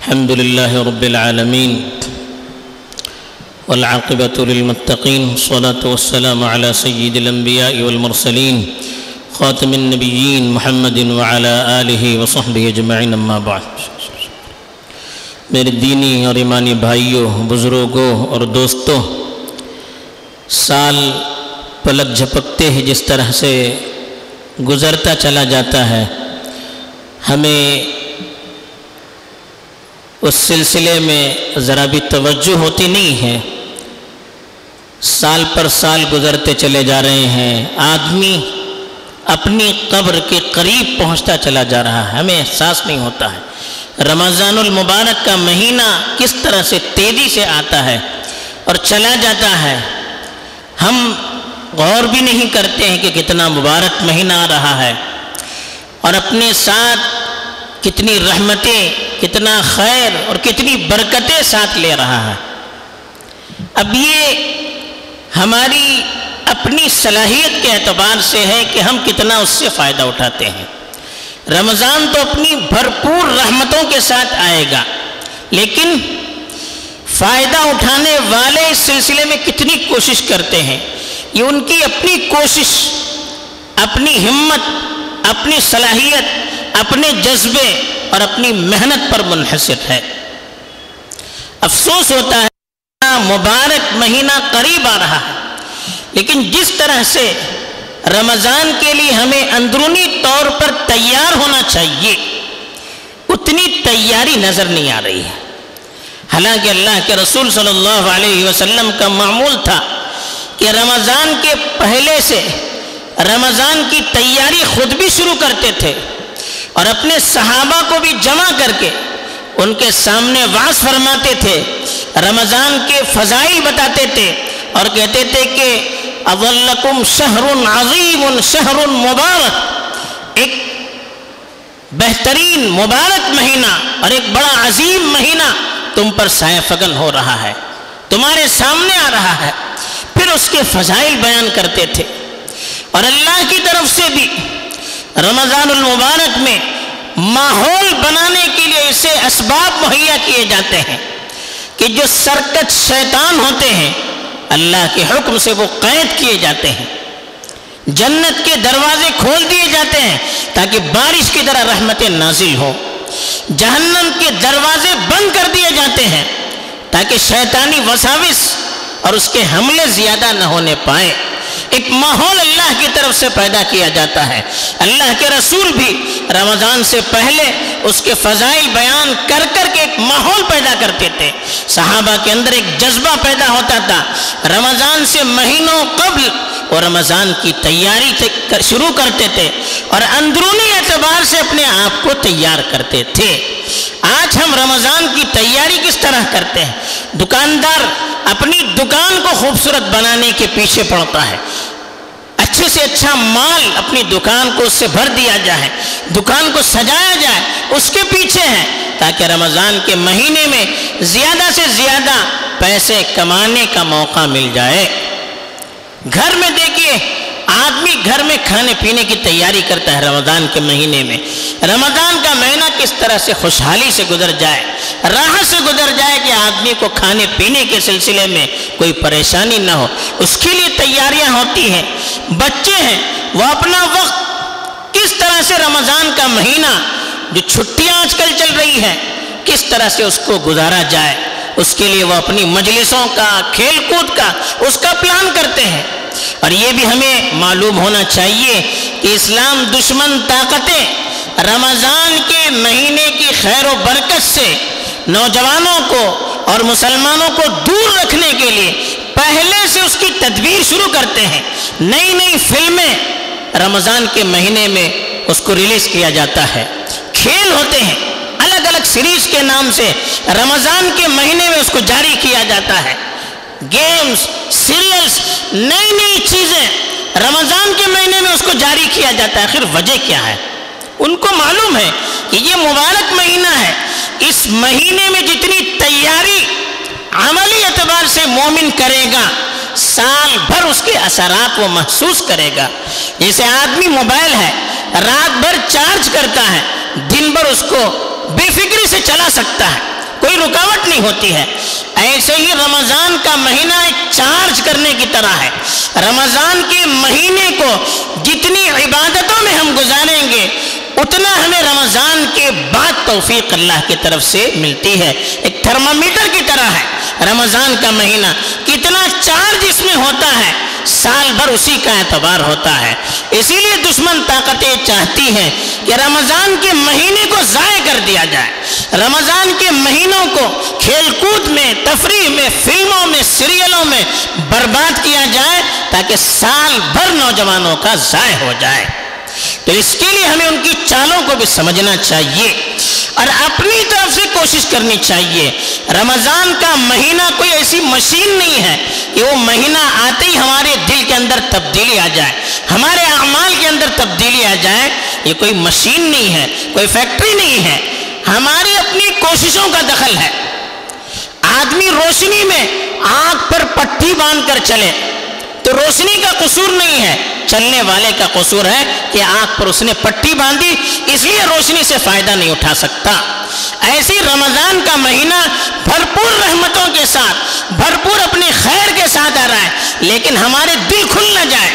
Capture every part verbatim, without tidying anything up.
الحمد لله رب العالمين والعاقبة للمتقين والصلاة والسلام على سيد الأنبياء والمرسلين خاتم النبيين محمد وعلى آله وصحبه اجمعین اما بعد۔ میرے دینی اور ایمانی بھائیوں، بزرگوں اور دوستوں، سال پلک جھپکتے ہی جس طرح سے گزرتا چلا جاتا ہے، ہمیں اس سلسلے میں ذرا بھی توجہ ہوتی نہیں ہے۔ سال پر سال گزرتے چلے جا رہے ہیں، آدمی اپنی قبر کے قریب پہنچتا چلا جا رہا ہے، ہمیں احساس نہیں ہوتا ہے۔ رمضان المبارک کا مہینہ کس طرح سے تیزی سے آتا ہے اور چلا جاتا ہے، ہم غور بھی نہیں کرتے ہیں کہ کتنا مبارک مہینہ آ رہا ہے اور اپنے ساتھ کتنی رحمتیں، کتنا خیر اور کتنی برکتیں ساتھ لے رہا ہے۔ اب یہ ہماری اپنی صلاحیت کے اعتبار سے ہے کہ ہم کتنا اس سے فائدہ اٹھاتے ہیں۔ رمضان تو اپنی بھرپور رحمتوں کے ساتھ آئے گا، لیکن فائدہ اٹھانے والے اس سلسلے میں کتنی کوشش کرتے ہیں، یہ ان کی اپنی کوشش، اپنی ہمت، اپنی صلاحیت، اپنے جذبے اور اپنی محنت پر منحصر ہے۔ افسوس ہوتا ہے مبارک مہینہ قریب آ رہا ہے، لیکن جس طرح سے رمضان کے لیے ہمیں اندرونی طور پر تیار ہونا چاہیے، اتنی تیاری نظر نہیں آ رہی ہے۔ حالانکہ اللہ کے رسول صلی اللہ علیہ وسلم کا معمول تھا کہ رمضان کے پہلے سے رمضان کی تیاری خود بھی شروع کرتے تھے اور اپنے صحابہ کو بھی جمع کر کے ان کے سامنے وعظ فرماتے تھے، رمضان کے فضائل بتاتے تھے اور کہتے تھے کہ اولکم شہر عظیم شہر مبارک، ایک بہترین مبارک مہینہ اور ایک بڑا عظیم مہینہ تم پر سایہ فگن ہو رہا ہے، تمہارے سامنے آ رہا ہے۔ پھر اس کے فضائل بیان کرتے تھے اور اللہ کی طرف سے بھی رمضان المبارک میں ماحول بنانے کے لیے اسے اسباب مہیا کیے جاتے ہیں کہ جو سرکش شیطان ہوتے ہیں اللہ کے حکم سے وہ قید کیے جاتے ہیں، جنت کے دروازے کھول دیے جاتے ہیں تاکہ بارش کی طرح رحمتیں نازل ہوں، جہنم کے دروازے بند کر دیے جاتے ہیں تاکہ شیطانی وساوس اور اس کے حملے زیادہ نہ ہونے پائیں۔ ایک ماحول اللہ کی طرف سے پیدا کیا جاتا ہے۔ اللہ کے رسول بھی رمضان سے پہلے اس کے فضائل بیان کر کر کے ایک ماحول پیدا کرتے تھے، صحابہ کے اندر ایک جذبہ پیدا ہوتا تھا۔ رمضان سے مہینوں قبل وہ رمضان کی تیاری شروع کرتے تھے اور اندرونی اعتبار سے اپنے آپ کو تیار کرتے تھے۔ آج ہم رمضان کی تیاری کس طرح کرتے ہیں؟ دکاندار اپنی دکان کو خوبصورت بنانے کے پیچھے پڑتا ہے، اچھے سے اچھا مال اپنی دکان کو اس سے بھر دیا جائے، دکان کو سجایا جائے، اس کے پیچھے ہے تاکہ رمضان کے مہینے میں زیادہ سے زیادہ پیسے کمانے کا موقع مل جائے۔ گھر میں دیکھیے، آدمی گھر میں کھانے پینے کی تیاری کرتا ہے رمضان کے مہینے میں۔ رمضان کا مہینہ کس طرح سے خوشحالی سے گزر جائے، راحت سے گزر جائے کہ آدمی کو کھانے پینے کے سلسلے میں کوئی پریشانی نہ ہو، اس کے لیے تیاریاں ہوتی ہیں۔ بچے ہیں، وہ اپنا وقت کس طرح سے رمضان کا مہینہ جو چھٹیاں آج کل چل رہی ہیں کس طرح سے اس کو گزارا جائے، اس کے لیے وہ اپنی مجلسوں کا، کھیل کود کا، اس کا پلان کرتے ہیں۔ اور یہ بھی ہمیں معلوم ہونا چاہیے کہ اسلام دشمن طاقتیں رمضان کے مہینے کی خیر و برکت سے نوجوانوں کو اور مسلمانوں کو دور رکھنے کے لیے پہلے سے اس کی تدبیر شروع کرتے ہیں۔ نئی نئی فلمیں رمضان کے مہینے میں اس کو ریلیز کیا جاتا ہے، کھیل ہوتے ہیں الگ الگ سیریز کے نام سے رمضان کے مہینے میں اس کو جاری کیا جاتا ہے، گیمز، سیریلز، نئی نئی چیزیں رمضان کے مہینے میں اس کو جاری کیا جاتا ہے۔ آخر وجہ کیا ہے؟ ان کو معلوم ہے کہ یہ مبارک مہینہ ہے، اس مہینے میں جتنی تیاری عملی اعتبار سے مومن کرے گا سال بھر اس کے اثرات وہ محسوس کرے گا۔ جیسے آدمی موبائل ہے، رات بھر چارج کرتا ہے، دن بھر اس کو بے فکری سے چلا سکتا ہے، کوئی رکاوٹ نہیں ہوتی ہے۔ ایسے ہی رمضان کا مہینہ ایک چارج کرنے کی طرح ہے۔ رمضان کے مہینے کو جتنی عبادتوں میں ہم گزاریں گے اتنا ہمیں رمضان کے بعد توفیق اللہ کی طرف سے ملتی ہے۔ ایک تھرمامیٹر کی طرح ہے رمضان کا مہینہ، کتنا چارج اس میں ہوتا ہے سال بھر اسی کا اعتبار ہوتا ہے۔ اسی لیے دشمن طاقتیں چاہتی ہیں کہ رمضان کے مہینے کو ضائع کر دیا جائے، رمضان کے مہینوں کو کھیل کود میں، تفریح میں، فلموں میں، سیریلوں میں برباد کیا جائے تاکہ سال بھر نوجوانوں کا ضائع ہو جائے۔ تو اس کے لیے ہمیں ان کی چالوں کو بھی سمجھنا چاہیے اور اپنی طرف سے کوشش کرنی چاہیے۔ رمضان کا مہینہ کوئی ایسی مشین نہیں ہے کہ وہ مہینہ آتے ہی ہمارے دل کے اندر تبدیلی آ جائے، ہمارے اعمال کے اندر تبدیلی آ جائے۔ یہ کوئی مشین نہیں ہے، کوئی فیکٹری نہیں ہے، ہماری اپنی کوششوں کا دخل ہے۔ آدمی روشنی میں آنکھ پر پٹی باندھ کر چلے تو روشنی کا قصور نہیں ہے، چلنے والے کا قصور ہے کہ آنکھ پر اس نے پٹی باندھی، اس لیے روشنی سے فائدہ نہیں اٹھا سکتا۔ ایسی رمضان کا مہینہ بھرپور رحمتوں کے ساتھ، بھرپور اپنے خیر کے ساتھ آ رہا ہے، لیکن ہمارے دل کھل نہ جائے،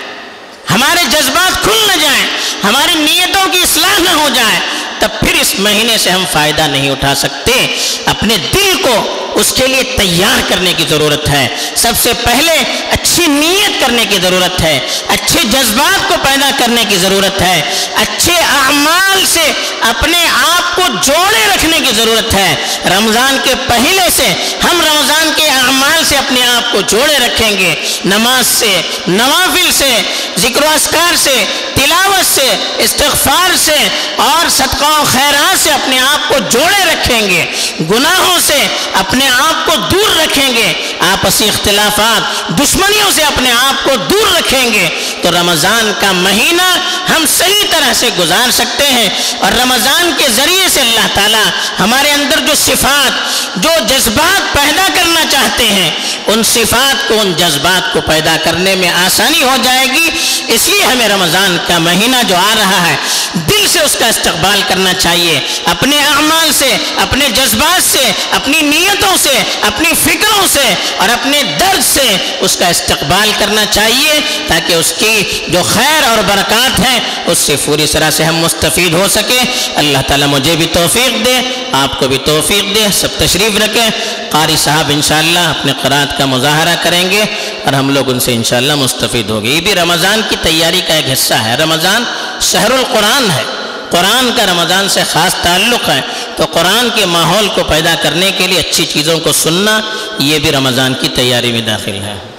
ہمارے جذبات کھل نہ جائیں، ہماری نیتوں کی اصلاح نہ ہو جائے، تب پھر اس مہینے سے ہم فائدہ نہیں اٹھا سکتے۔ اپنے دل کو اس کے لیے تیار کرنے کی ضرورت ہے۔ سب سے پہلے اچھی نیت کرنے کی ضرورت ہے، اچھے جذبات کو پیدا کرنے کی ضرورت ہے، اچھے اعمال سے اپنے آپ کو جوڑے رکھنے کی ضرورت ہے۔ رمضان کے پہلے سے ہم رمضان کے اعمال سے اپنے آپ کو جوڑے رکھیں گے، نماز سے، نوافل سے، ذکر و اذکار سے، تلاوت سے، استغفار سے اور صدقہ و خیرات سے اپنے آپ کو جوڑے رکھیں گے، گناہوں سے اپنے آپ کو دور رکھیں گے، آپسی اختلافات، دشمنیوں سے اپنے آپ کو دور رکھیں گے، تو رمضان کا مہینہ ہم صحیح طرح سے گزار سکتے ہیں۔ اور رمضان کے ذریعے سے اللہ تعالیٰ ہمارے اندر جو صفات، جو جذبات پیدا کرنا چاہتے ہیں، ان صفات کو، ان جذبات کو پیدا کرنے میں آسانی ہو جائے گی۔ اس لیے ہمیں رمضان کا مہینہ جو آ رہا ہے دل سے اس کا استقبال کرنا چاہیے، اپنے اعمال سے، اپنے جذبات سے، اپنی نیتوں سے، اپنی فکروں سے اور اپنے درد سے اس کا استقبال کرنا چاہیے، تاکہ اس کی جو خیر اور برکات ہیں اس سے پوری طرح سے ہم مستفید ہو سکیں۔ اللہ تعالیٰ مجھے بھی توفیق دے، آپ کو بھی توفیق دے۔ سب تشریف رکھیں، قاری صاحب انشاءاللہ اپنے قرات کا مظاہرہ کریں گے اور ہم لوگ ان سے انشاءاللہ مستفید ہوں گے۔ یہ بھی رمضان کی تیاری کا ایک حصہ ہے۔ رمضان شہر القرآن ہے، قرآن کا رمضان سے خاص تعلق ہے، تو قرآن کے ماحول کو پیدا کرنے کے لیے اچھی چیزوں کو سننا یہ بھی رمضان کی تیاری میں داخل ہے۔